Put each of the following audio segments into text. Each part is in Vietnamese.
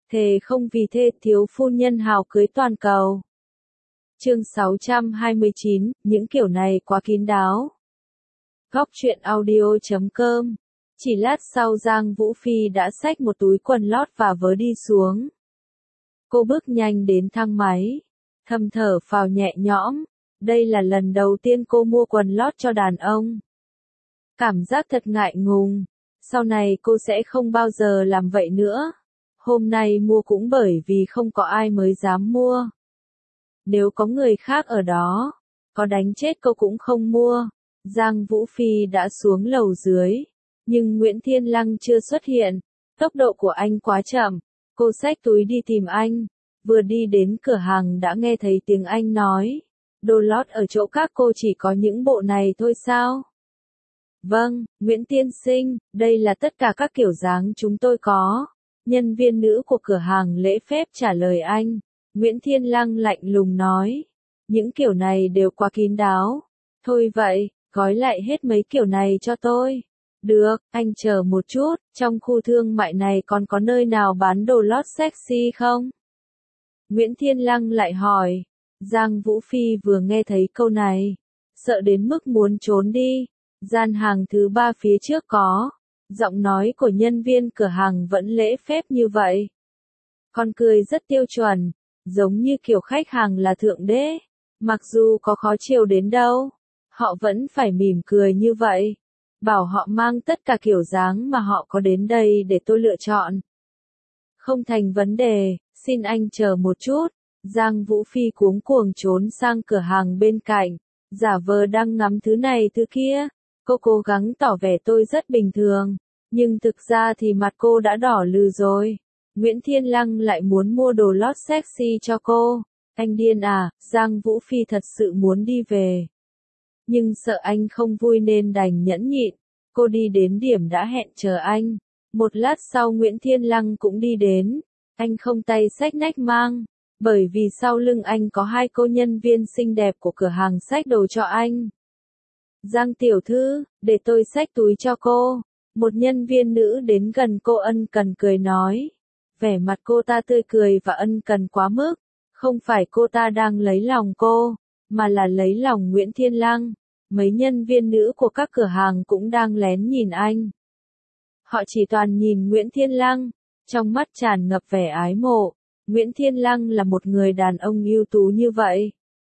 thề không vì thê thiếu phu nhân hào cưới toàn cầu. Chương 629, những kiểu này quá kín đáo. Góc truyện audio.com. Chỉ lát sau Giang Vũ Phi đã xách một túi quần lót và vớ đi xuống. Cô bước nhanh đến thang máy, thầm thở phào nhẹ nhõm. Đây là lần đầu tiên cô mua quần lót cho đàn ông. Cảm giác thật ngại ngùng, sau này cô sẽ không bao giờ làm vậy nữa. Hôm nay mua cũng bởi vì không có ai mới dám mua. Nếu có người khác ở đó, có đánh chết cô cũng không mua. Giang Vũ Phi đã xuống lầu dưới, nhưng Nguyễn Thiên Lăng chưa xuất hiện. Tốc độ của anh quá chậm, cô xách túi đi tìm anh. Vừa đi đến cửa hàng đã nghe thấy tiếng anh nói, đồ lót ở chỗ các cô chỉ có những bộ này thôi sao? Vâng, Nguyễn Tiên Sinh, đây là tất cả các kiểu dáng chúng tôi có. Nhân viên nữ của cửa hàng lễ phép trả lời anh. Nguyễn Thiên Lăng lạnh lùng nói, những kiểu này đều quá kín đáo. Thôi vậy, gói lại hết mấy kiểu này cho tôi. Được, anh chờ một chút, trong khu thương mại này còn có nơi nào bán đồ lót sexy không? Nguyễn Thiên Lăng lại hỏi. Giang Vũ Phi vừa nghe thấy câu này, sợ đến mức muốn trốn đi. Gian hàng thứ 3 phía trước có. Giọng nói của nhân viên cửa hàng vẫn lễ phép như vậy. Con cười rất tiêu chuẩn, giống như kiểu khách hàng là thượng đế. Mặc dù có khó chịu đến đâu, họ vẫn phải mỉm cười như vậy. Bảo họ mang tất cả kiểu dáng mà họ có đến đây để tôi lựa chọn. Không thành vấn đề, xin anh chờ một chút. Giang Vũ Phi cuống cuồng trốn sang cửa hàng bên cạnh, giả vờ đang ngắm thứ này thứ kia. Cô cố gắng tỏ vẻ tôi rất bình thường, nhưng thực ra thì mặt cô đã đỏ lừ rồi. Nguyễn Thiên Lăng lại muốn mua đồ lót sexy cho cô. Anh điên à? Giang Vũ Phi thật sự muốn đi về, nhưng sợ anh không vui nên đành nhẫn nhịn. Cô đi đến điểm đã hẹn chờ anh. Một lát sau Nguyễn Thiên Lăng cũng đi đến. Anh không tay xách nách mang, bởi vì sau lưng anh có 2 cô nhân viên xinh đẹp của cửa hàng xách đồ cho anh. Giang tiểu thư, để tôi xách túi cho cô. Một nhân viên nữ đến gần cô ân cần cười nói. Vẻ mặt cô ta tươi cười và ân cần quá mức. Không phải cô ta đang lấy lòng cô, mà là lấy lòng Nguyễn Thiên Lăng. Mấy nhân viên nữ của các cửa hàng cũng đang lén nhìn anh. Họ chỉ toàn nhìn Nguyễn Thiên Lăng, trong mắt tràn ngập vẻ ái mộ. Nguyễn Thiên Lăng là một người đàn ông ưu tú như vậy,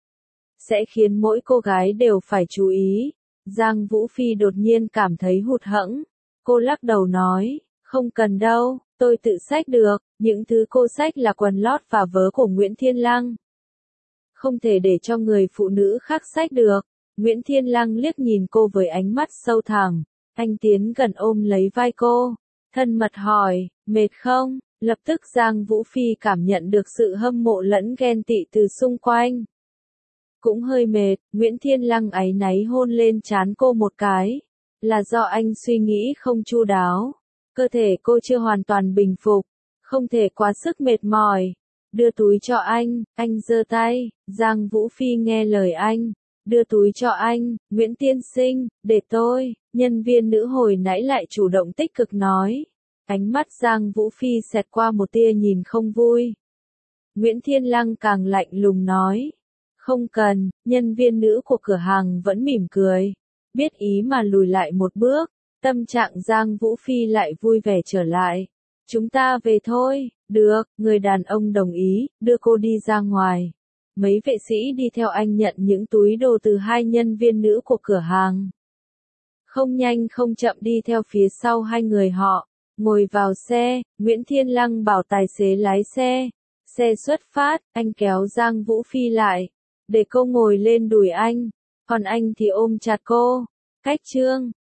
sẽ khiến mỗi cô gái đều phải chú ý. Giang Vũ Phi đột nhiên cảm thấy hụt hẫng. Cô lắc đầu nói, không cần đâu, tôi tự xách được. Những thứ cô xách là quần lót và vớ của Nguyễn Thiên Lăng, không thể để cho người phụ nữ khác xách được. Nguyễn Thiên Lăng liếc nhìn cô với ánh mắt sâu thẳm. Anh tiến gần ôm lấy vai cô, thân mật hỏi, mệt không? Lập tức Giang Vũ Phi cảm nhận được sự hâm mộ lẫn ghen tị từ xung quanh. Cũng hơi mệt. Nguyễn Thiên Lăng áy náy hôn lên trán cô một cái. Là do anh suy nghĩ không chu đáo. Cơ thể cô chưa hoàn toàn bình phục, không thể quá sức mệt mỏi. Đưa túi cho anh giơ tay. Giang Vũ Phi nghe lời anh, đưa túi cho anh. Nguyễn tiên sinh, để tôi. Nhân viên nữ hồi nãy lại chủ động tích cực nói. Ánh mắt Giang Vũ Phi xẹt qua một tia nhìn không vui. Nguyễn Thiên Lăng càng lạnh lùng nói. Không cần. Nhân viên nữ của cửa hàng vẫn mỉm cười, biết ý mà lùi lại một bước. Tâm trạng Giang Vũ Phi lại vui vẻ trở lại. Chúng ta về thôi. Được, người đàn ông đồng ý, đưa cô đi ra ngoài. Mấy vệ sĩ đi theo anh nhận những túi đồ từ 2 nhân viên nữ của cửa hàng. Không nhanh không chậm đi theo phía sau 2 người họ. Ngồi vào xe, Nguyễn Thiên Lăng bảo tài xế lái xe. Xe xuất phát, anh kéo Giang Vũ Phi lại, để cô ngồi lên đùi anh, còn anh thì ôm chặt cô. Cách chương